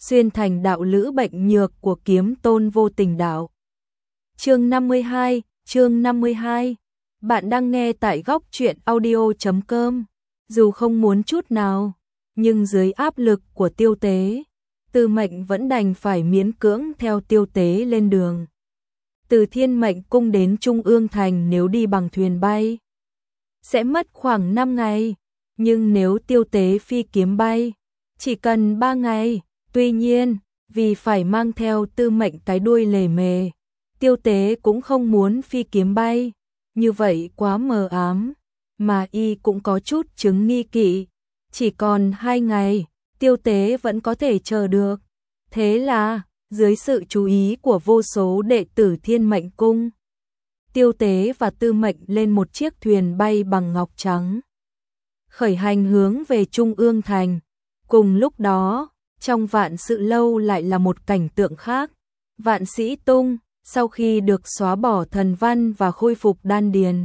xuyên thành đạo lữ bệnh nhược của kiếm tôn vô tình đạo. Chương 52. Bạn đang nghe tại góc truyện audio.com. Dù không muốn chút nào, nhưng dưới áp lực của Tiêu Tế, Tư Mệnh vẫn đành phải miễn cưỡng theo Tiêu Tế lên đường. Từ Thiên Mệnh Cung đến Trung Ương Thành nếu đi bằng thuyền bay sẽ mất khoảng 5 ngày, nhưng nếu Tiêu Tế phi kiếm bay chỉ cần 3 ngày. Tuy nhiên, vì phải mang theo Tư Mệnh cái đuôi lề mề, Tiêu Tế cũng không muốn phi kiếm bay, như vậy quá mờ ám, mà y cũng có chút chứng nghi kỵ. Chỉ còn 2 ngày, Tiêu Tế vẫn có thể chờ được. Thế là, dưới sự chú ý của vô số đệ tử Thiên Mệnh Cung, Tiêu Tế và Tư Mệnh lên một chiếc thuyền bay bằng ngọc trắng, khởi hành hướng về Trung Ương Thành. Cùng lúc đó, trong Vạn Sự Lâu lại là một cảnh tượng khác. Vạn Sĩ Tung, sau khi được xóa bỏ thần văn và khôi phục đan điền,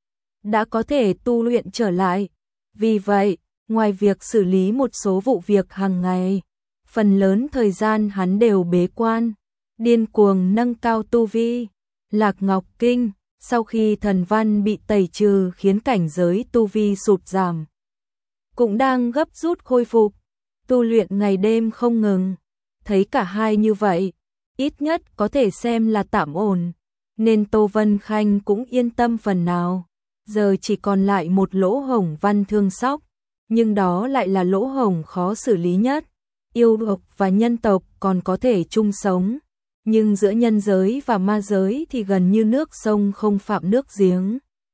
đã có thể tu luyện trở lại. Vì vậy, ngoài việc xử lý một số vụ việc hàng ngày, phần lớn thời gian hắn đều bế quan, điên cuồng nâng cao tu vi. Lạc Ngọc Kinh, sau khi thần văn bị tẩy trừ khiến cảnh giới tu vi sụt giảm, cũng đang gấp rút khôi phục, tu luyện ngày đêm không ngừng. Thấy cả hai như vậy, ít nhất có thể xem là tạm ổn, nên Tô Vân Khanh cũng yên tâm phần nào. Giờ chỉ còn lại một lỗ hổng Văn Thương Sóc, nhưng đó lại là lỗ hổng khó xử lý nhất. Yêu tộc và nhân tộc còn có thể chung sống, nhưng giữa nhân giới và ma giới thì gần như nước sông không phạm nước giếng.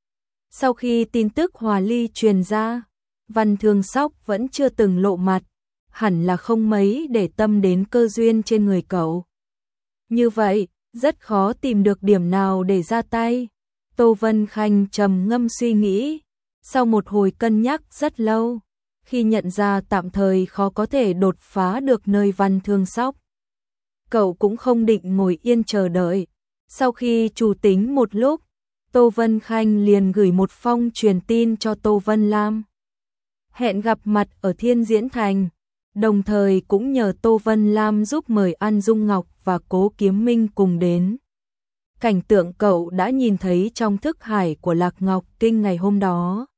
Sau khi tin tức hòa ly truyền ra, Văn Thương Sóc vẫn chưa từng lộ mặt, hẳn là không mấy để tâm đến cơ duyên trên người cậu. Như vậy, rất khó tìm được điểm nào để ra tay. Tô Vân Khanh trầm ngâm suy nghĩ, sau một hồi cân nhắc rất lâu, khi nhận ra tạm thời khó có thể đột phá được nơi Văn Thương Sóc, cậu cũng không định ngồi yên chờ đợi. Sau khi chủ tính một lúc, Tô Vân Khanh liền gửi một phong truyền tin cho Tô Vân Lam, hẹn gặp mặt ở Thiên Diễn Thành, đồng thời cũng nhờ Tô Vân Lam giúp mời An Dung Ngọc và Cố Kiếm Minh cùng đến. Cảnh tượng cậu đã nhìn thấy trong thức hải của Lạc Ngọc Kinh ngày hôm đó,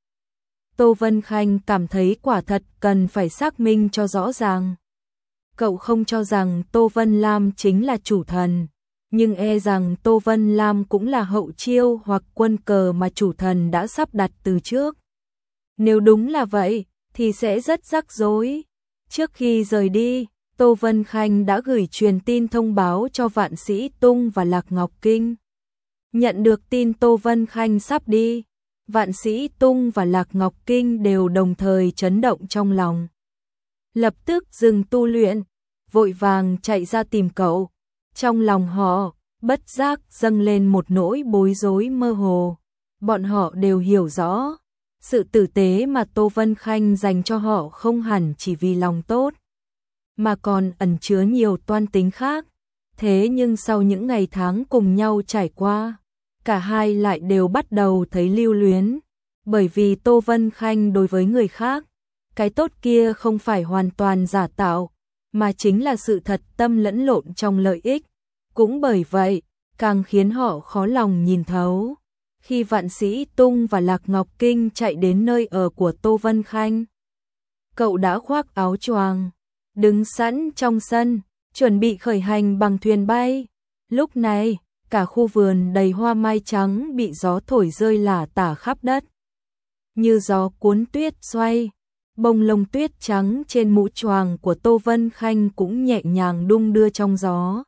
Tô Vân Khanh cảm thấy quả thật cần phải xác minh cho rõ ràng. Cậu không cho rằng Tô Vân Lam chính là chủ thần, nhưng e rằng Tô Vân Lam cũng là hậu chiêu hoặc quân cờ mà chủ thần đã sắp đặt từ trước. Nếu đúng là vậy, thì sẽ rất rắc rối. Trước khi rời đi, Tô Vân Khanh đã gửi truyền tin thông báo cho Vạn Sĩ Tung và Lạc Ngọc Kinh. Nhận được tin Tô Vân Khanh sắp đi, Vạn Sĩ Tung và Lạc Ngọc Kinh đều đồng thời chấn động trong lòng. Lập tức dừng tu luyện, vội vàng chạy ra tìm cậu. Trong lòng họ, bất giác dâng lên một nỗi bối rối mơ hồ. Bọn họ đều hiểu rõ, sự tử tế mà Tô Vân Khanh dành cho họ không hẳn chỉ vì lòng tốt, mà còn ẩn chứa nhiều toan tính khác. Thế nhưng sau những ngày tháng cùng nhau trải qua, cả hai lại đều bắt đầu thấy lưu luyến, bởi vì Tô Vân Khanh đối với người khác, cái tốt kia không phải hoàn toàn giả tạo, mà chính là sự thật tâm lẫn lộn trong lợi ích. Cũng bởi vậy, càng khiến họ khó lòng nhìn thấu. Khi Vạn Sĩ Tung và Lạc Ngọc Kinh chạy đến nơi ở của Tô Vân Khanh, cậu đã khoác áo choàng, đứng sẵn trong sân, chuẩn bị khởi hành bằng thuyền bay. Lúc này, cả khu vườn đầy hoa mai trắng bị gió thổi rơi lả tả khắp đất. Như gió cuốn tuyết xoay, bông lông tuyết trắng trên mũ choàng của Tô Vân Khanh cũng nhẹ nhàng đung đưa trong gió.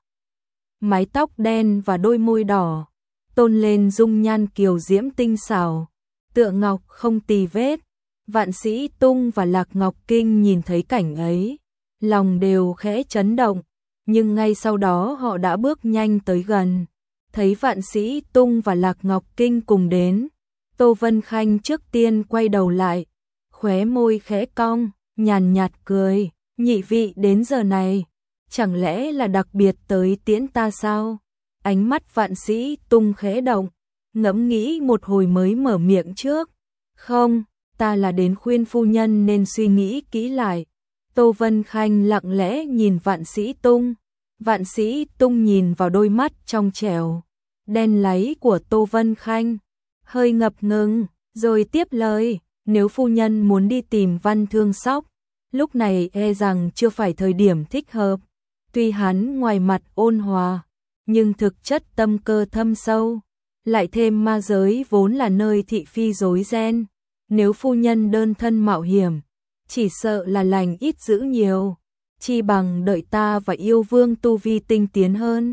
Mái tóc đen và đôi môi đỏ tôn lên dung nhan kiều diễm tinh xảo, tựa ngọc không tì vết. Vạn Sĩ Tung và Lạc Ngọc Kinh nhìn thấy cảnh ấy, lòng đều khẽ chấn động, nhưng ngay sau đó họ đã bước nhanh tới gần. Thấy Vạn Sĩ Tung và Lạc Ngọc Kinh cùng đến, Tô Vân Khanh trước tiên quay đầu lại, khóe môi khẽ cong, nhàn nhạt cười, nhị vị đến giờ này, chẳng lẽ là đặc biệt tới tiễn ta sao? Ánh mắt Vạn Sĩ Tung khẽ động, ngẫm nghĩ một hồi mới mở miệng trước. Không, ta là đến khuyên phu nhân nên suy nghĩ kỹ lại. Tô Vân Khanh lặng lẽ nhìn Vạn Sĩ Tung. Vạn Sĩ Tung nhìn vào đôi mắt trong trẻo, đen láy của Tô Vân Khanh, hơi ngập ngừng, rồi tiếp lời, nếu phu nhân muốn đi tìm Văn Thương Sóc, lúc này e rằng chưa phải thời điểm thích hợp. Tuy hắn ngoài mặt ôn hòa, nhưng thực chất tâm cơ thâm sâu, lại thêm ma giới vốn là nơi thị phi rối ren, nếu phu nhân đơn thân mạo hiểm, chỉ sợ là lành ít dữ nhiều, chi bằng đợi ta và yêu vương tu vi tinh tiến hơn,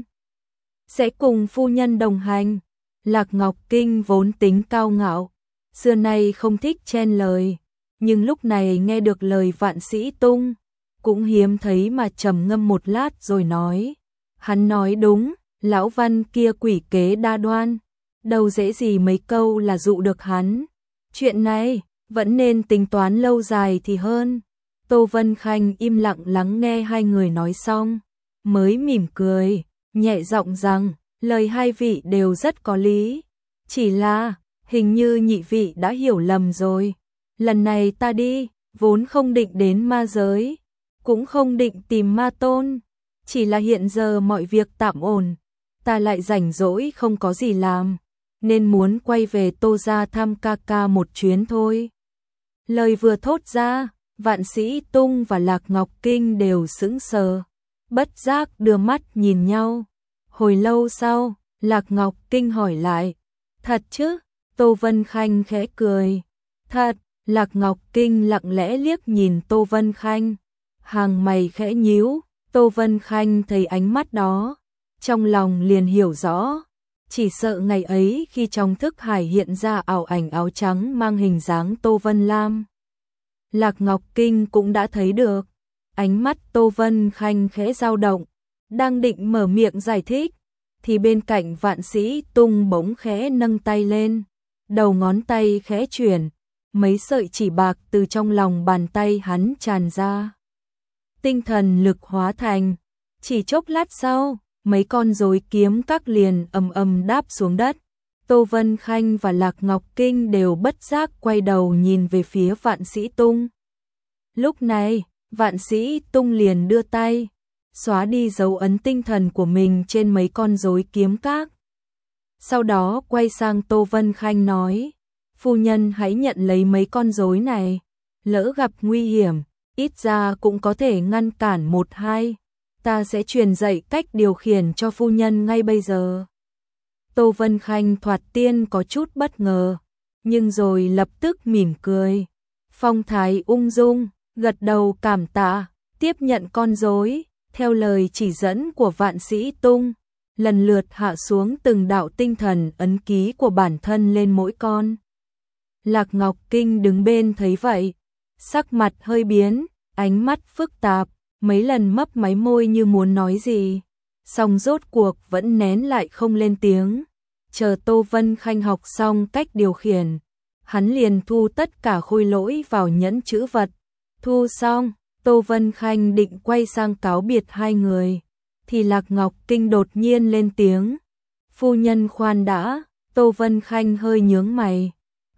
sẽ cùng phu nhân đồng hành. Lạc Ngọc Kinh vốn tính cao ngạo, xưa nay không thích chen lời, nhưng lúc này nghe được lời Vạn Sĩ Tung, cũng hiếm thấy mà trầm ngâm một lát rồi nói, hắn nói đúng, lão Văn kia quỷ kế đa đoan, đâu dễ gì mấy câu là dụ được hắn, chuyện này vẫn nên tính toán lâu dài thì hơn. Tô Vân Khanh im lặng lắng nghe hai người nói xong, mới mỉm cười, nhẹ giọng rằng, lời hai vị đều rất có lý, chỉ là, hình như nhị vị đã hiểu lầm rồi, lần này ta đi, vốn không định đến ma giới, cũng không định tìm ma tôn, chỉ là hiện giờ mọi việc tạm ổn, ta lại rảnh rỗi không có gì làm, nên muốn quay về Tô gia thăm ca ca một chuyến thôi. Lời vừa thốt ra, Vạn Sĩ Tung và Lạc Ngọc Kinh đều sững sờ, bất giác đưa mắt nhìn nhau. Hồi lâu sau, Lạc Ngọc Kinh hỏi lại, thật chứ? Tô Vân Khanh khẽ cười, thật. Lạc Ngọc Kinh lặng lẽ liếc nhìn Tô Vân Khanh, hàng mày khẽ nhíu. Tô Vân Khanh thấy ánh mắt đó, trong lòng liền hiểu rõ, chỉ sợ ngày ấy khi trong thức hải hiện ra ảo ảnh áo trắng mang hình dáng Tô Vân Lam, Lạc Ngọc Kinh cũng đã thấy được. Ánh mắt Tô Vân Khanh khẽ dao động, đang định mở miệng giải thích, thì bên cạnh Vạn Sĩ Tung bỗng khẽ nâng tay lên, đầu ngón tay khẽ chuyển, mấy sợi chỉ bạc từ trong lòng bàn tay hắn tràn ra. Tinh thần lực hóa thành, chỉ chốc lát sau, mấy con rối kiếm các liền ầm ầm đáp xuống đất. Tô Vân Khanh và Lạc Ngọc Kinh đều bất giác quay đầu nhìn về phía Vạn Sĩ Tung. Lúc này, Vạn Sĩ Tung liền đưa tay, xóa đi dấu ấn tinh thần của mình trên mấy con rối kiếm các. Sau đó quay sang Tô Vân Khanh nói, phu nhân hãy nhận lấy mấy con rối này, lỡ gặp nguy hiểm, ít ra cũng có thể ngăn cản một hai, ta sẽ truyền dạy cách điều khiển cho phu nhân ngay bây giờ. Tô Vân Khanh thoạt tiên có chút bất ngờ, nhưng rồi lập tức mỉm cười, phong thái ung dung, gật đầu cảm tạ, tiếp nhận con rối, theo lời chỉ dẫn của Vạn Sĩ Tung, lần lượt hạ xuống từng đạo tinh thần ấn ký của bản thân lên mỗi con. Lạc Ngọc Kinh đứng bên thấy vậy, sắc mặt hơi biến, ánh mắt phức tạp, mấy lần mấp máy môi như muốn nói gì, song rốt cuộc vẫn nén lại không lên tiếng. Chờ Tô Vân Khanh học xong cách điều khiển, hắn liền thu tất cả khôi lỗi vào nhẫn chữ vật. Thu xong, Tô Vân Khanh định quay sang cáo biệt hai người, thì Lạc Ngọc Kinh đột nhiên lên tiếng. Phu nhân khoan đã. Tô Vân Khanh hơi nhướng mày.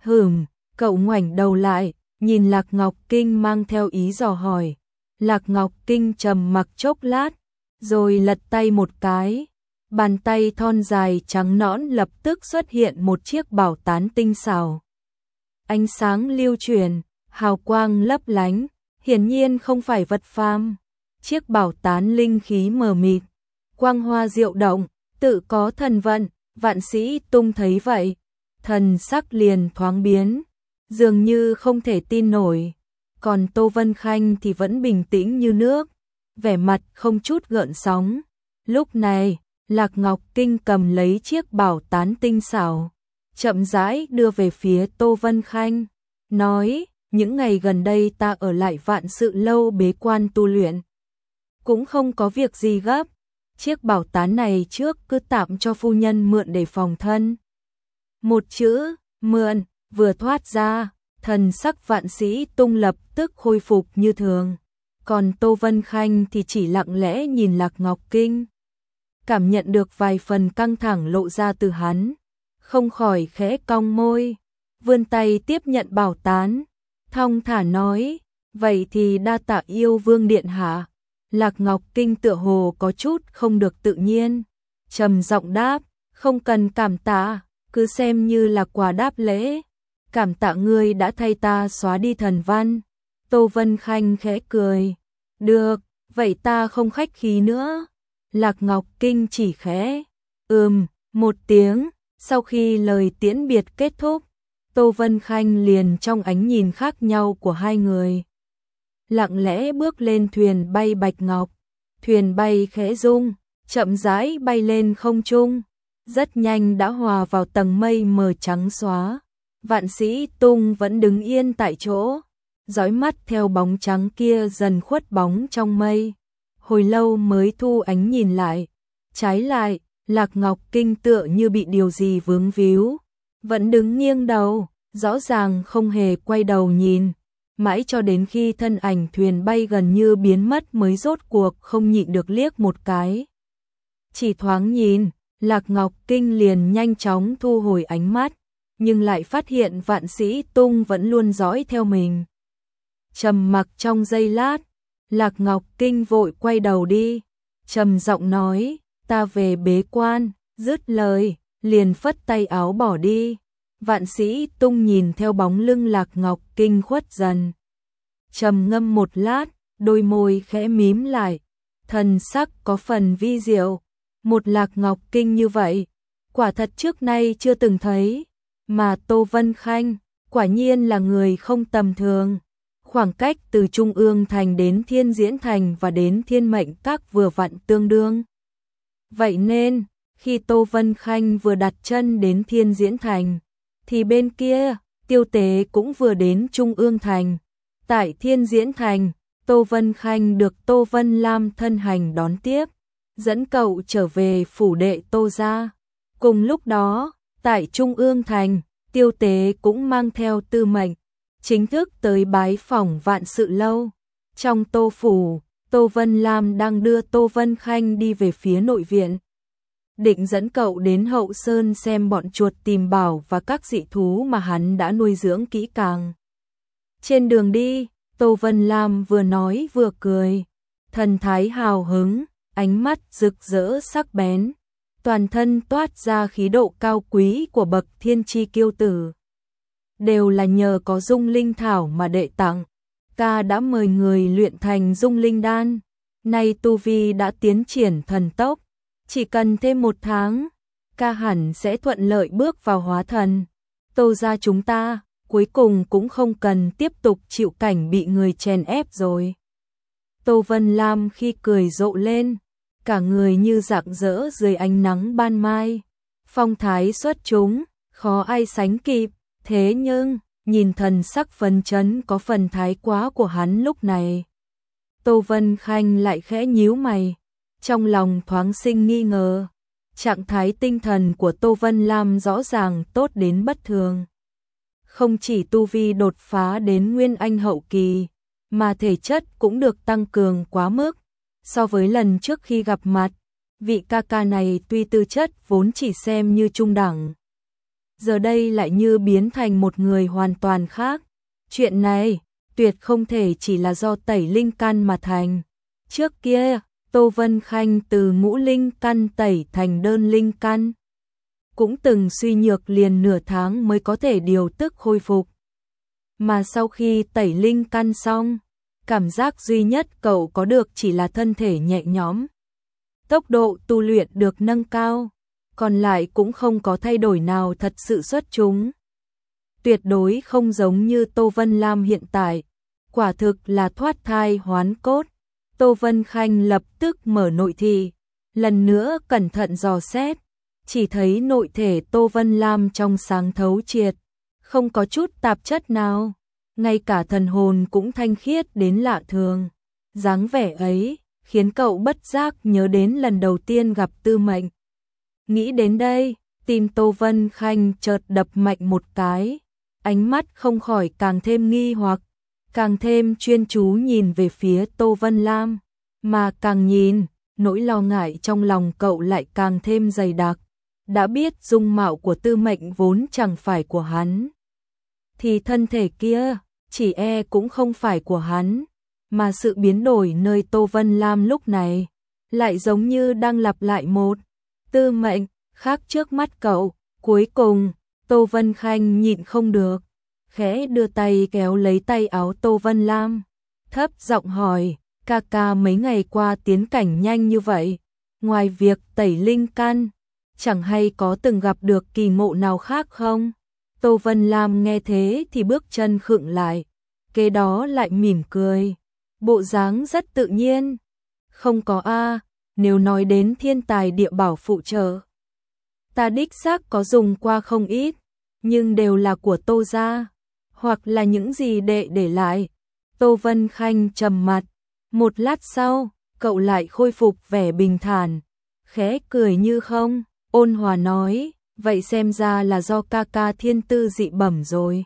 Cậu ngoảnh đầu lại, nhìn Lạc Ngọc Kinh mang theo ý dò hỏi. Lạc Ngọc Kinh trầm mặc chốc lát, rồi lật tay một cái. Bàn tay thon dài trắng nõn lập tức xuất hiện một chiếc bảo tán tinh xảo. Ánh sáng lưu chuyển, hào quang lấp lánh, hiển nhiên không phải vật phàm. Chiếc bảo tán linh khí mờ mịt, quang hoa diệu động, tự có thần vận. Vạn Sĩ Tung thấy vậy, thần sắc liền thoáng biến, dường như không thể tin nổi. Còn Tô Vân Khanh thì vẫn bình tĩnh như nước, vẻ mặt không chút gợn sóng. Lúc này, Lạc Ngọc Kinh cầm lấy chiếc bảo tán tinh xảo, chậm rãi đưa về phía Tô Vân Khanh, nói, những ngày gần đây ta ở lại Vạn Sự lâu bế quan tu luyện, cũng không có việc gì gấp, chiếc bảo tán này trước cứ tạm cho phu nhân mượn để phòng thân. Một chữ, mượn, vừa thoát ra, thần sắc Vạn Sĩ Tung lập tức khôi phục như thường, còn Tô Vân Khanh thì chỉ lặng lẽ nhìn Lạc Ngọc Kinh. Cảm nhận được vài phần căng thẳng lộ ra từ hắn, không khỏi khẽ cong môi, vươn tay tiếp nhận bảo tán, thong thả nói, Vậy thì đa tạ yêu vương điện hạ. Lạc Ngọc Kinh tựa hồ có chút không được tự nhiên, trầm giọng đáp, không cần cảm tạ, cứ xem như là quà đáp lễ. Cảm tạ ngươi đã thay ta xóa đi thần văn. Tô Vân Khanh khẽ cười, được, vậy ta không khách khí nữa. Lạc Ngọc Kinh chỉ khẽ một tiếng. Sau khi lời tiễn biệt kết thúc, Tô Vân Khanh liền trong ánh nhìn khác nhau của hai người, lặng lẽ bước lên thuyền bay bạch ngọc. Thuyền bay khẽ rung, chậm rãi bay lên không trung, rất nhanh đã hòa vào tầng mây mờ trắng xóa. Vạn Sĩ Tung vẫn đứng yên tại chỗ, dõi mắt theo bóng trắng kia dần khuất bóng trong mây. Hồi lâu mới thu ánh nhìn lại. Trái lại, Lạc Ngọc Kinh tựa như bị điều gì vướng víu, vẫn đứng nghiêng đầu, rõ ràng không hề quay đầu nhìn. Mãi cho đến khi thân ảnh thuyền bay gần như biến mất mới rốt cuộc không nhịn được liếc một cái. Chỉ thoáng nhìn, Lạc Ngọc Kinh liền nhanh chóng thu hồi ánh mắt, nhưng lại phát hiện Vạn Sĩ Tung vẫn luôn dõi theo mình. Trầm mặc trong giây lát, Lạc Ngọc Kinh vội quay đầu đi, trầm giọng nói, ta về bế quan. Dứt lời, liền phất tay áo bỏ đi. Vạn Sĩ Tung nhìn theo bóng lưng Lạc Ngọc Kinh khuất dần, trầm ngâm một lát, đôi môi khẽ mím lại, thần sắc có phần vi diệu. Một Lạc Ngọc Kinh như vậy, quả thật trước nay chưa từng thấy, mà Tô Vân Khanh quả nhiên là người không tầm thường. Khoảng cách từ Trung Ương Thành đến Thiên Diễn Thành và đến Thiên Mệnh Các vừa vặn tương đương. Vậy nên, khi Tô Vân Khanh vừa đặt chân đến Thiên Diễn Thành, thì bên kia, Tiêu Tế cũng vừa đến Trung Ương Thành. Tại Thiên Diễn Thành, Tô Vân Khanh được Tô Vân Lam thân hành đón tiếp, dẫn cậu trở về phủ đệ Tô gia. Cùng lúc đó, tại Trung Ương Thành, Tiêu Tế cũng mang theo Tư Mệnh, chính thức tới bái phỏng Vạn Sự lâu. Trong Tô phủ, Tô Vân Lam đang đưa Tô Vân Khanh đi về phía nội viện, định dẫn cậu đến Hậu Sơn xem bọn chuột tìm bảo và các dị thú mà hắn đã nuôi dưỡng kỹ càng. Trên đường đi, Tô Vân Lam vừa nói vừa cười, thần thái hào hứng, ánh mắt rực rỡ sắc bén, toàn thân toát ra khí độ cao quý của bậc thiên chi kiêu tử. Đều là nhờ có Dung Linh Thảo mà đệ tặng, ca đã mời người luyện thành Dung Linh Đan, nay tu vi đã tiến triển thần tốc, chỉ cần thêm 1 tháng, ca hẳn sẽ thuận lợi bước vào hóa thần. Tô gia chúng ta, cuối cùng cũng không cần tiếp tục chịu cảnh bị người chèn ép rồi. Tô Vân Lam khi cười rộ lên, cả người như rạng rỡ dưới ánh nắng ban mai, phong thái xuất chúng, khó ai sánh kịp. Thế nhưng, nhìn thần sắc phấn chấn có phần thái quá của hắn lúc này, Tô Vân Khanh lại khẽ nhíu mày, trong lòng thoáng sinh nghi ngờ. Trạng thái tinh thần của Tô Vân Lam rõ ràng tốt đến bất thường. Không chỉ tu vi đột phá đến Nguyên Anh hậu kỳ, mà thể chất cũng được tăng cường quá mức. So với lần trước khi gặp mặt, vị ca ca này tuy tư chất vốn chỉ xem như trung đẳng, giờ đây lại như biến thành một người hoàn toàn khác. Chuyện này tuyệt không thể chỉ là do tẩy linh căn mà thành. Trước kia, Tô Vân Khanh từ ngũ linh căn tẩy thành đơn linh căn, cũng từng suy nhược liền nửa tháng mới có thể điều tức khôi phục. Mà sau khi tẩy linh căn xong, cảm giác duy nhất cậu có được chỉ là thân thể nhẹ nhõm, tốc độ tu luyện được nâng cao, còn lại cũng không có thay đổi nào thật sự xuất chúng. Tuyệt đối không giống như Tô Vân Lam hiện tại, quả thực là thoát thai hoán cốt. Tô Vân Khanh lập tức mở nội thị, lần nữa cẩn thận dò xét, chỉ thấy nội thể Tô Vân Lam trong sáng thấu triệt, không có chút tạp chất nào, ngay cả thần hồn cũng thanh khiết đến lạ thường. Dáng vẻ ấy khiến cậu bất giác nhớ đến lần đầu tiên gặp Tư Mệnh. Nghĩ đến đây, tim Tô Vân Khanh chợt đập mạnh một cái, ánh mắt không khỏi càng thêm nghi hoặc, càng thêm chuyên chú nhìn về phía Tô Vân Lam, mà càng nhìn, nỗi lo ngại trong lòng cậu lại càng thêm dày đặc. Đã biết dung mạo của Tư Mệnh vốn chẳng phải của hắn, thì thân thể kia chỉ e cũng không phải của hắn, mà sự biến đổi nơi Tô Vân Lam lúc này lại giống như đang lặp lại một tư mệnh khác trước mắt cậu. Cuối cùng, Tô Vân Khanh nhịn không được, khẽ đưa tay kéo lấy tay áo Tô Vân Lam, thấp giọng hỏi, ca ca mấy ngày qua tiến cảnh nhanh như vậy, ngoài việc tẩy linh căn, chẳng hay có từng gặp được kỳ ngộ nào khác không? Tô Vân Lam nghe thế thì bước chân khựng lại, kế đó lại mỉm cười, bộ dáng rất tự nhiên. Không có a, nếu nói đến thiên tài địa bảo phụ trợ, ta đích xác có dùng qua không ít, nhưng đều là của Tô gia, hoặc là những gì đệ để lại. Tô Vân Khanh trầm mặt, một lát sau, cậu lại khôi phục vẻ bình thản, khẽ cười như không, ôn hòa nói, vậy xem ra là do ca ca thiên tư dị bẩm rồi.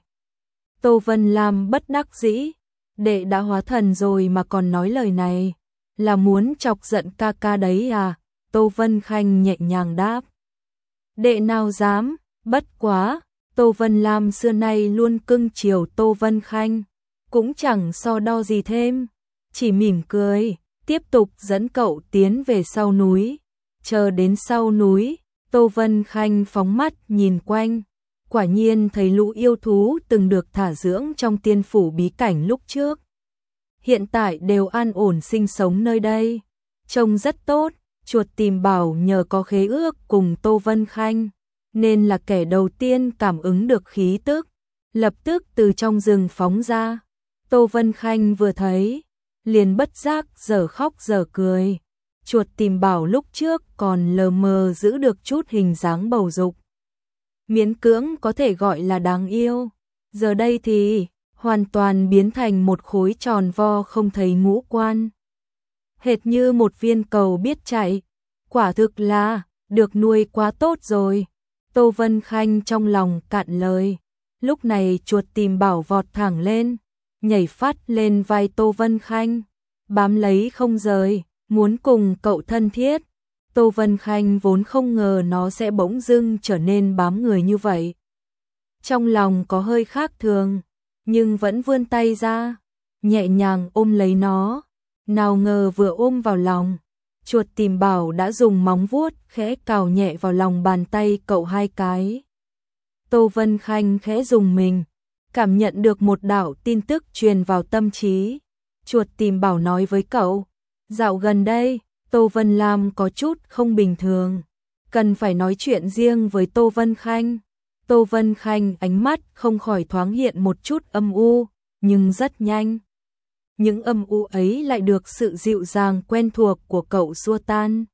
Tô Vân Lam bất đắc dĩ, đệ đã hóa thần rồi mà còn nói lời này, là muốn chọc giận ca ca đấy à? Tô Vân Khanh nhẹ nhàng đáp, đệ nào dám, bất quá, Tô Vân Lam xưa nay luôn cưng chiều Tô Vân Khanh, cũng chẳng so đo gì thêm, chỉ mỉm cười, tiếp tục dẫn cậu tiến về sau núi. Chờ đến sau núi, Tô Vân Khanh phóng mắt nhìn quanh, quả nhiên thấy lũ yêu thú từng được thả dưỡng trong tiên phủ bí cảnh lúc trước, hiện tại đều an ổn sinh sống nơi đây, trông rất tốt. Chuột Tìm Bảo nhờ có khế ước cùng Tô Vân Khanh, nên là kẻ đầu tiên cảm ứng được khí tức, lập tức từ trong rừng phóng ra. Tô Vân Khanh vừa thấy, liền bất giác dở khóc dở cười. Chuột Tìm Bảo lúc trước còn lờ mờ giữ được chút hình dáng bầu dục, miễn cưỡng có thể gọi là đáng yêu, giờ đây thì hoàn toàn biến thành một khối tròn vo không thấy ngũ quan, hệt như một viên cầu biết chạy, quả thực là được nuôi quá tốt rồi. Tô Vân Khanh trong lòng cạn lời, lúc này Chuột Tìm Bảo vọt thẳng lên, nhảy phát lên vai Tô Vân Khanh, bám lấy không rời, muốn cùng cậu thân thiết. Tô Vân Khanh vốn không ngờ nó sẽ bỗng dưng trở nên bám người như vậy, trong lòng có hơi khác thường, nhưng vẫn vươn tay ra, nhẹ nhàng ôm lấy nó. Nào ngờ vừa ôm vào lòng, Chuột Tìm Bảo đã dùng móng vuốt khẽ cào nhẹ vào lòng bàn tay cậu hai cái. Tô Vân Khanh khẽ rùng mình, cảm nhận được một đạo tin tức truyền vào tâm trí. Chuột Tìm Bảo nói với cậu, dạo gần đây, Tô Vân Lam có chút không bình thường, cần phải nói chuyện riêng với Tô Vân Khanh. Tô Vân Khanh ánh mắt không khỏi thoáng hiện một chút âm u, nhưng rất nhanh, những âm u ấy lại được sự dịu dàng quen thuộc của cậu xua tan.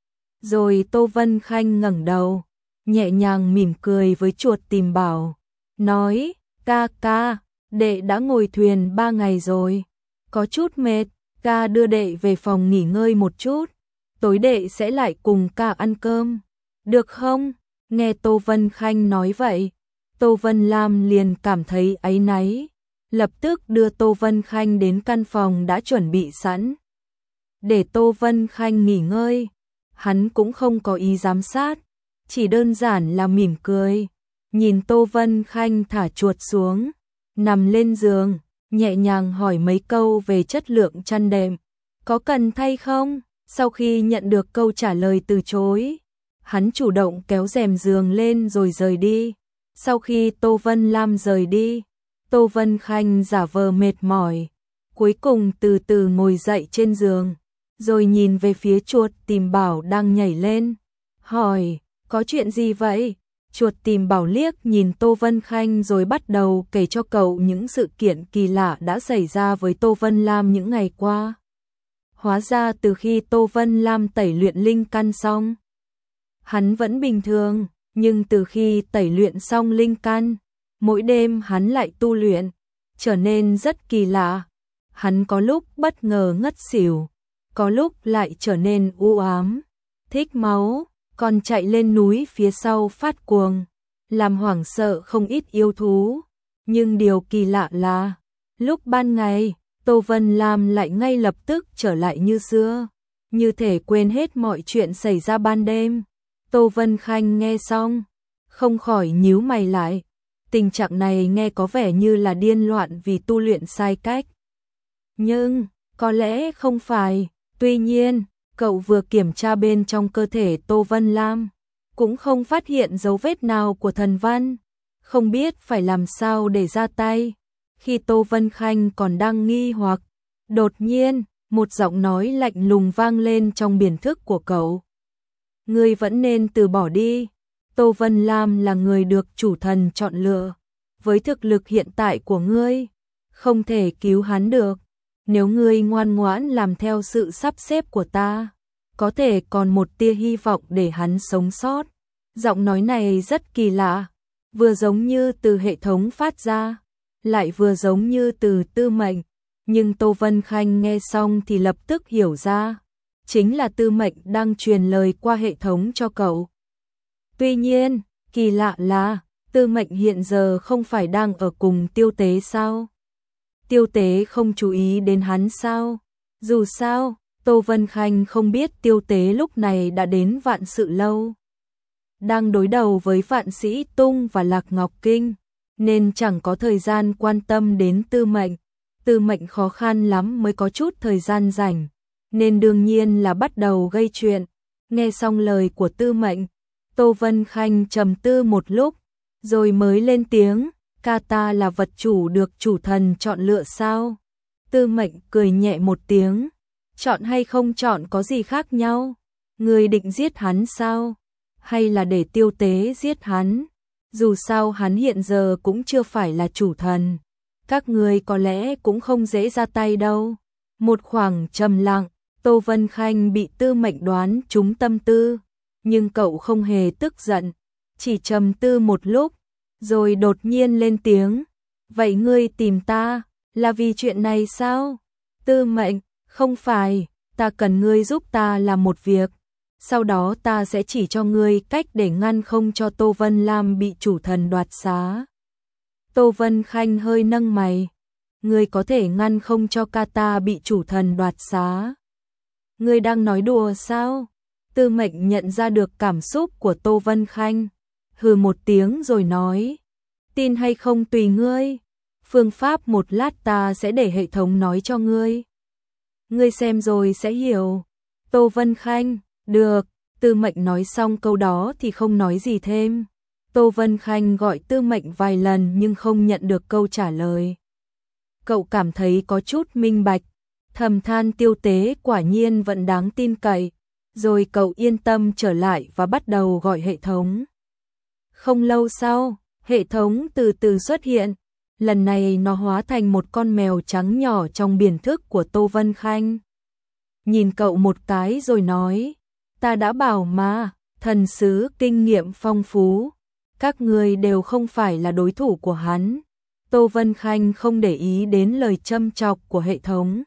Rồi Tô Vân Khanh ngẩng đầu, nhẹ nhàng mỉm cười với Chuột Tìm Bảo, nói, ca ca, đệ đã ngồi thuyền 3 ngày rồi, có chút mệt, ca đưa đệ về phòng nghỉ ngơi một chút, tối đệ sẽ lại cùng ca ăn cơm, được không? Nghe Tô Vân Khanh nói vậy, Tô Vân Lam liền cảm thấy áy náy, lập tức đưa Tô Vân Khanh đến căn phòng đã chuẩn bị sẵn, để Tô Vân Khanh nghỉ ngơi. Hắn cũng không có ý giám sát, chỉ đơn giản là mỉm cười, nhìn Tô Vân Khanh thả chuột xuống, nằm lên giường, nhẹ nhàng hỏi mấy câu về chất lượng chăn đệm, có cần thay không? Sau khi nhận được câu trả lời từ chối, hắn chủ động kéo rèm giường lên rồi rời đi. Sau khi Tô Vân Lam rời đi, Tô Vân Khanh giả vờ mệt mỏi, cuối cùng từ từ ngồi dậy trên giường, rồi nhìn về phía Chuột Tìm Bảo đang nhảy lên, hỏi, có chuyện gì vậy? Chuột Tìm Bảo liếc nhìn Tô Vân Khanh rồi bắt đầu kể cho cậu những sự kiện kỳ lạ đã xảy ra với Tô Vân Lam những ngày qua. Hóa ra từ khi Tô Vân Lam tẩy luyện linh căn xong, hắn vẫn bình thường, nhưng từ khi tẩy luyện xong linh căn, mỗi đêm hắn lại tu luyện, trở nên rất kỳ lạ. Hắn có lúc bất ngờ ngất xỉu, có lúc lại trở nên u ám, thích máu, còn chạy lên núi phía sau phát cuồng, làm hoảng sợ không ít yêu thú. Nhưng điều kỳ lạ là, lúc ban ngày, Tô Vân Lam lại ngay lập tức trở lại như xưa, như thể quên hết mọi chuyện xảy ra ban đêm. Tô Vân Khanh nghe xong, không khỏi nhíu mày lại. Tình trạng này nghe có vẻ như là điên loạn vì tu luyện sai cách. Nhưng, có lẽ không phải. Tuy nhiên, cậu vừa kiểm tra bên trong cơ thể Tô Vân Lam, cũng không phát hiện dấu vết nào của thần văn. Không biết phải làm sao để ra tay. Khi Tô Vân Khanh còn đang nghi hoặc, đột nhiên, một giọng nói lạnh lùng vang lên trong biển thức của cậu. Ngươi vẫn nên từ bỏ đi. Tô Vân Lam là người được chủ thần chọn lựa. Với thực lực hiện tại của ngươi, không thể cứu hắn được. Nếu ngươi ngoan ngoãn làm theo sự sắp xếp của ta, có thể còn một tia hy vọng để hắn sống sót. Giọng nói này rất kỳ lạ, vừa giống như từ hệ thống phát ra, lại vừa giống như từ Tư Mệnh. Nhưng Tô Vân Khanh nghe xong thì lập tức hiểu ra, chính là Tư Mệnh đang truyền lời qua hệ thống cho cậu. Tuy nhiên, kỳ lạ là, Tư Mệnh hiện giờ không phải đang ở cùng Tiêu Tế sao? Tiêu Tế không chú ý đến hắn sao? Dù sao, Tô Vân Khanh không biết Tiêu Tế lúc này đã đến Vạn Sự Lâu, đang đối đầu với Vạn Sĩ Tung và Lạc Ngọc Kinh, nên chẳng có thời gian quan tâm đến Tư Mệnh. Tư Mệnh khó khăn lắm mới có chút thời gian rảnh, nên đương nhiên là bắt đầu gây chuyện. Nghe xong lời của Tư Mệnh, Tô Vân Khanh trầm tư một lúc, rồi mới lên tiếng, Kata là vật chủ được chủ thần chọn lựa sao? Tư Mệnh cười nhẹ một tiếng, chọn hay không chọn có gì khác nhau? Người định giết hắn sao? Hay là để Tiêu Tế giết hắn? Dù sao hắn hiện giờ cũng chưa phải là chủ thần. Các người có lẽ cũng không dễ ra tay đâu. Một khoảng trầm lặng, Tô Vân Khanh bị Tư Mệnh đoán trúng tâm tư, nhưng cậu không hề tức giận, chỉ trầm tư một lúc, rồi đột nhiên lên tiếng, vậy ngươi tìm ta, là vì chuyện này sao? Tư Mệnh, không phải, ta cần ngươi giúp ta làm một việc, sau đó ta sẽ chỉ cho ngươi cách để ngăn không cho Tô Vân Lam bị chủ thần đoạt xá. Tô Vân Khanh hơi nâng mày, ngươi có thể ngăn không cho Kata bị chủ thần đoạt xá? Ngươi đang nói đùa sao? Tư Mệnh nhận ra được cảm xúc của Tô Vân Khanh, hừ một tiếng rồi nói, tin hay không tùy ngươi, phương pháp một lát ta sẽ để hệ thống nói cho ngươi. Ngươi xem rồi sẽ hiểu. Tô Vân Khanh, được. Tư Mệnh nói xong câu đó thì không nói gì thêm. Tô Vân Khanh gọi Tư Mệnh vài lần nhưng không nhận được câu trả lời. Cậu cảm thấy có chút minh bạch, thầm than Tiêu Tế quả nhiên vẫn đáng tin cậy, rồi cậu yên tâm trở lại và bắt đầu gọi hệ thống. Không lâu sau, hệ thống từ từ xuất hiện, lần này nó hóa thành một con mèo trắng nhỏ trong biển thức của Tô Vân Khanh. Nhìn cậu một cái rồi nói, ta đã bảo mà, thần sứ kinh nghiệm phong phú, các người đều không phải là đối thủ của hắn. Tô Vân Khanh không để ý đến lời châm chọc của hệ thống,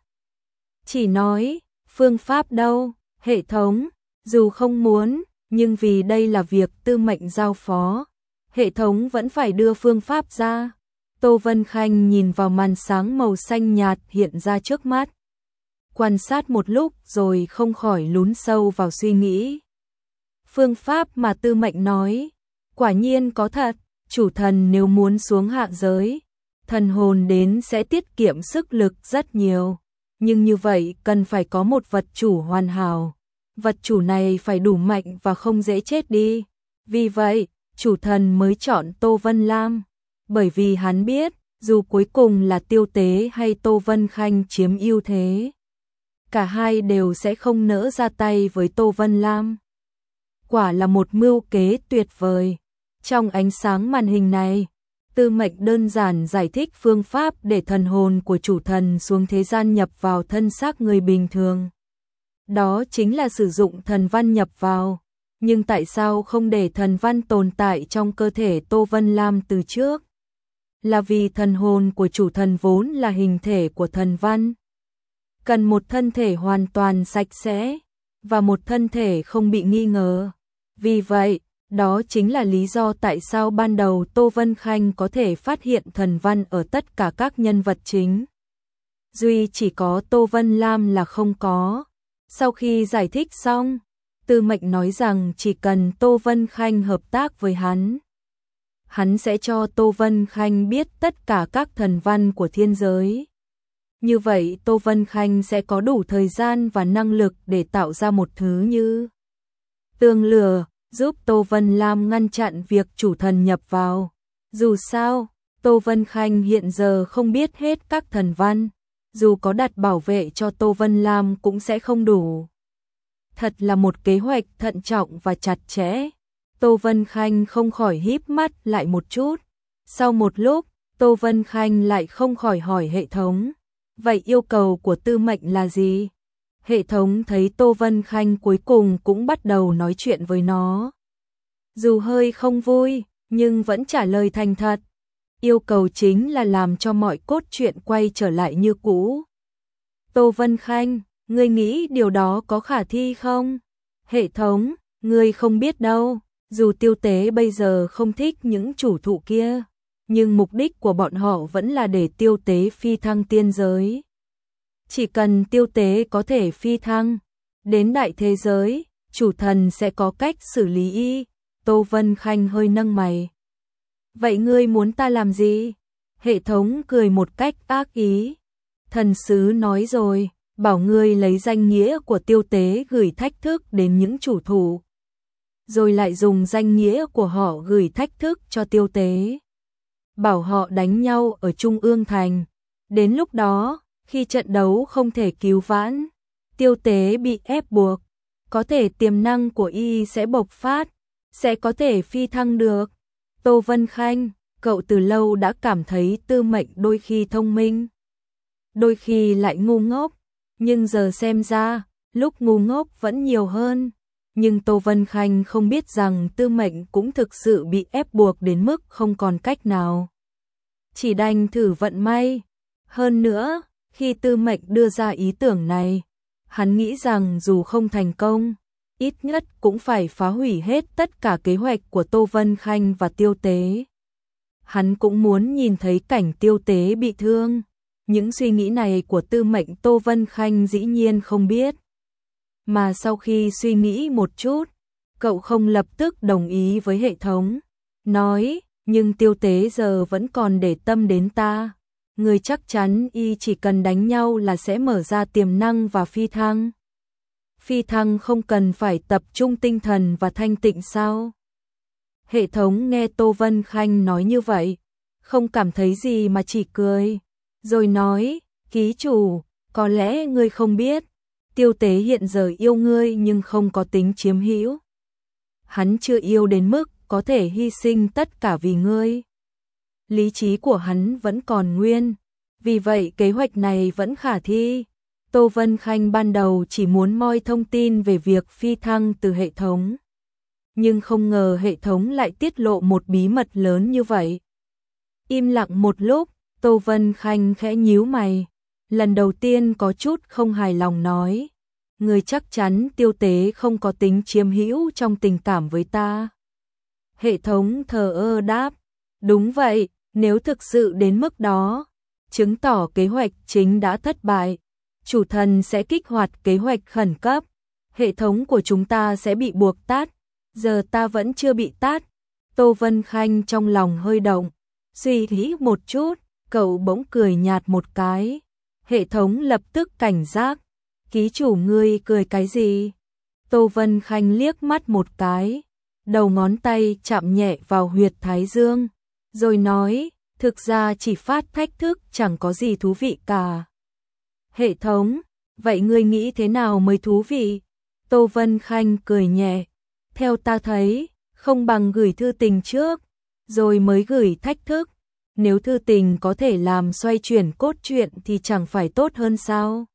chỉ nói, phương pháp đâu? Hệ thống, dù không muốn, nhưng vì đây là việc Tư Mệnh giao phó, hệ thống vẫn phải đưa phương pháp ra. Tô Vân Khanh nhìn vào màn sáng màu xanh nhạt hiện ra trước mắt, quan sát một lúc rồi không khỏi lún sâu vào suy nghĩ. Phương pháp mà Tư Mệnh nói, quả nhiên có thật, chủ thần nếu muốn xuống hạ giới, thần hồn đến sẽ tiết kiệm sức lực rất nhiều, nhưng như vậy cần phải có một vật chủ hoàn hảo. Vật chủ này phải đủ mạnh và không dễ chết đi. Vì vậy, chủ thần mới chọn Tô Vân Lam, bởi vì hắn biết, dù cuối cùng là Tiêu Tế hay Tô Vân Khanh chiếm ưu thế, cả hai đều sẽ không nỡ ra tay với Tô Vân Lam. Quả là một mưu kế tuyệt vời. Trong ánh sáng màn hình này, Tư Mệnh đơn giản giải thích phương pháp để thần hồn của chủ thần xuống thế gian nhập vào thân xác người bình thường. Đó chính là sử dụng thần văn nhập vào. Nhưng tại sao không để thần văn tồn tại trong cơ thể Tô Vân Lam từ trước? Là vì thần hồn của chủ thần vốn là hình thể của thần văn, cần một thân thể hoàn toàn sạch sẽ, và một thân thể không bị nghi ngờ. Vì vậy, đó chính là lý do tại sao ban đầu Tô Vân Khanh có thể phát hiện thần văn ở tất cả các nhân vật chính. Duy chỉ có Tô Vân Lam là không có. Sau khi giải thích xong, Tư Mệnh nói rằng chỉ cần Tô Vân Khanh hợp tác với hắn hắn sẽ cho Tô Vân Khanh biết tất cả các thần văn của thiên giới. Như vậy Tô Vân Khanh sẽ có đủ thời gian và năng lực để tạo ra một thứ như tương lửa, giúp Tô Vân Lam ngăn chặn việc chủ thần nhập vào. Dù sao, Tô Vân Khanh hiện giờ không biết hết các thần văn, dù có đặt bảo vệ cho Tô Vân Lam cũng sẽ không đủ. Thật là một kế hoạch thận trọng và chặt chẽ. Tô Vân Khanh không khỏi híp mắt lại một chút. Sau một lúc, Tô Vân Khanh lại không khỏi hỏi hệ thống. Vậy yêu cầu của Tư Mệnh là gì? Hệ thống thấy Tô Vân Khanh cuối cùng cũng bắt đầu nói chuyện với nó. Dù hơi không vui, nhưng vẫn trả lời thành thật. Yêu cầu chính là làm cho mọi cốt truyện quay trở lại như cũ. Tô Vân Khanh, ngươi nghĩ điều đó có khả thi không? Hệ thống, ngươi không biết đâu. Dù Tiêu Tế bây giờ không thích những chủ thụ kia, nhưng mục đích của bọn họ vẫn là để Tiêu Tế phi thăng tiên giới. Chỉ cần Tiêu Tế có thể phi thăng đến đại thế giới, chủ thần sẽ có cách xử lý y. Tô Vân Khanh hơi nâng mày. Vậy ngươi muốn ta làm gì? Hệ thống cười một cách ác ý. Thần sứ nói rồi, bảo ngươi lấy danh nghĩa của Tiêu Tế gửi thách thức đến những chủ thủ, rồi lại dùng danh nghĩa của họ gửi thách thức cho Tiêu Tế. Bảo họ đánh nhau ở Trung ương thành. Đến lúc đó, khi trận đấu không thể cứu vãn, Tiêu Tế bị ép buộc, có thể tiềm năng của y sẽ bộc phát, sẽ có thể phi thăng được. Tô Vân Khanh, cậu từ lâu đã cảm thấy Tư Mệnh đôi khi thông minh, đôi khi lại ngu ngốc, nhưng giờ xem ra, lúc ngu ngốc vẫn nhiều hơn. Nhưng Tô Vân Khanh không biết rằng Tư Mệnh cũng thực sự bị ép buộc đến mức không còn cách nào. Chỉ đành thử vận may. Hơn nữa, khi Tư Mệnh đưa ra ý tưởng này, hắn nghĩ rằng dù không thành công, ít nhất cũng phải phá hủy hết tất cả kế hoạch của Tô Vân Khanh và Tiêu Tế. Hắn cũng muốn nhìn thấy cảnh Tiêu Tế bị thương. Những suy nghĩ này của Tư Mệnh Tô Vân Khanh dĩ nhiên không biết. Mà sau khi suy nghĩ một chút, cậu không lập tức đồng ý với hệ thống. Nói, nhưng Tiêu Tế giờ vẫn còn để tâm đến ta. Người chắc chắn y chỉ cần đánh nhau là sẽ mở ra tiềm năng và phi thăng. Phi thăng không cần phải tập trung tinh thần và thanh tịnh sao? Hệ thống nghe Tô Vân Khanh nói như vậy, không cảm thấy gì mà chỉ cười. Rồi nói, ký chủ, có lẽ ngươi không biết, Tiêu Tế hiện giờ yêu ngươi nhưng không có tính chiếm hữu. Hắn chưa yêu đến mức có thể hy sinh tất cả vì ngươi. Lý trí của hắn vẫn còn nguyên, vì vậy kế hoạch này vẫn khả thi. Tô Vân Khanh ban đầu chỉ muốn moi thông tin về việc phi thăng từ hệ thống, nhưng không ngờ hệ thống lại tiết lộ một bí mật lớn như vậy. Im lặng một lúc, Tô Vân Khanh khẽ nhíu mày, lần đầu tiên có chút không hài lòng nói, người chắc chắn Tiêu Tế không có tính chiếm hữu trong tình cảm với ta. Hệ thống thờ ơ đáp, đúng vậy, nếu thực sự đến mức đó, chứng tỏ kế hoạch chính đã thất bại. Chủ thần sẽ kích hoạt kế hoạch khẩn cấp, hệ thống của chúng ta sẽ bị buộc tát. Giờ ta vẫn chưa bị tát. Tô Vân Khanh trong lòng hơi động, suy nghĩ một chút, cậu bỗng cười nhạt một cái. Hệ thống lập tức cảnh giác, ký chủ ngươi cười cái gì? Tô Vân Khanh liếc mắt một cái, đầu ngón tay chạm nhẹ vào huyệt thái dương, rồi nói, thực ra chỉ phát thách thức chẳng có gì thú vị cả. Hệ thống, vậy ngươi nghĩ thế nào mới thú vị? Tô Vân Khanh cười nhẹ, theo ta thấy, không bằng gửi thư tình trước, rồi mới gửi thách thức. Nếu thư tình có thể làm xoay chuyển cốt truyện thì chẳng phải tốt hơn sao?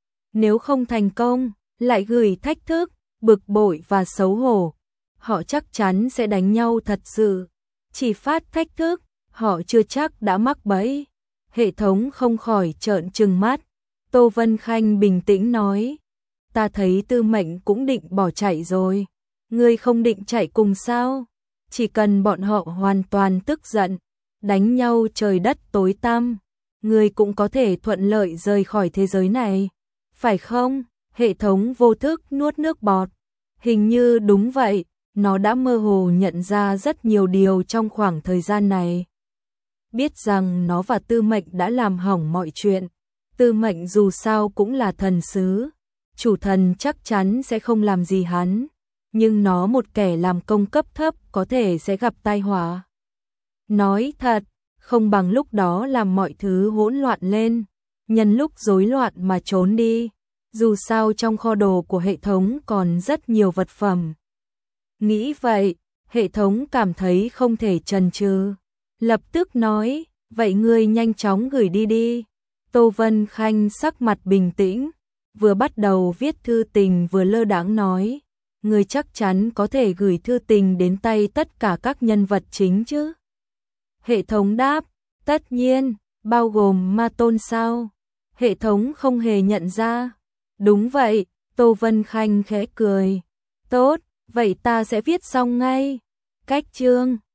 Nếu không thành công, lại gửi thách thức, bực bội và xấu hổ, họ chắc chắn sẽ đánh nhau thật sự. Chỉ phát thách thức, họ chưa chắc đã mắc bẫy. Hệ thống không khỏi trợn trừng mắt. Tô Vân Khanh bình tĩnh nói, ta thấy Tư Mệnh cũng định bỏ chạy rồi. Ngươi không định chạy cùng sao? Chỉ cần bọn họ hoàn toàn tức giận, đánh nhau trời đất tối tăm, ngươi cũng có thể thuận lợi rời khỏi thế giới này. Phải không? Hệ thống vô thức nuốt nước bọt. Hình như đúng vậy, nó đã mơ hồ nhận ra rất nhiều điều trong khoảng thời gian này. Biết rằng nó và Tư Mệnh đã làm hỏng mọi chuyện. Tư Mệnh dù sao cũng là thần sứ, chủ thần chắc chắn sẽ không làm gì hắn, nhưng nó một kẻ làm công cấp thấp có thể sẽ gặp tai họa. Nói thật, không bằng lúc đó làm mọi thứ hỗn loạn lên, nhân lúc rối loạn mà trốn đi, dù sao trong kho đồ của hệ thống còn rất nhiều vật phẩm. Nghĩ vậy, hệ thống cảm thấy không thể chần chừ, lập tức nói, vậy ngươi nhanh chóng gửi đi đi. Tô Vân Khanh sắc mặt bình tĩnh, vừa bắt đầu viết thư tình vừa lơ đãng nói, ngươi chắc chắn có thể gửi thư tình đến tay tất cả các nhân vật chính chứ? Hệ thống đáp, tất nhiên, bao gồm Ma Tôn sao? Hệ thống không hề nhận ra. Đúng vậy, Tô Vân Khanh khẽ cười. Tốt, vậy ta sẽ viết xong ngay. Cách chương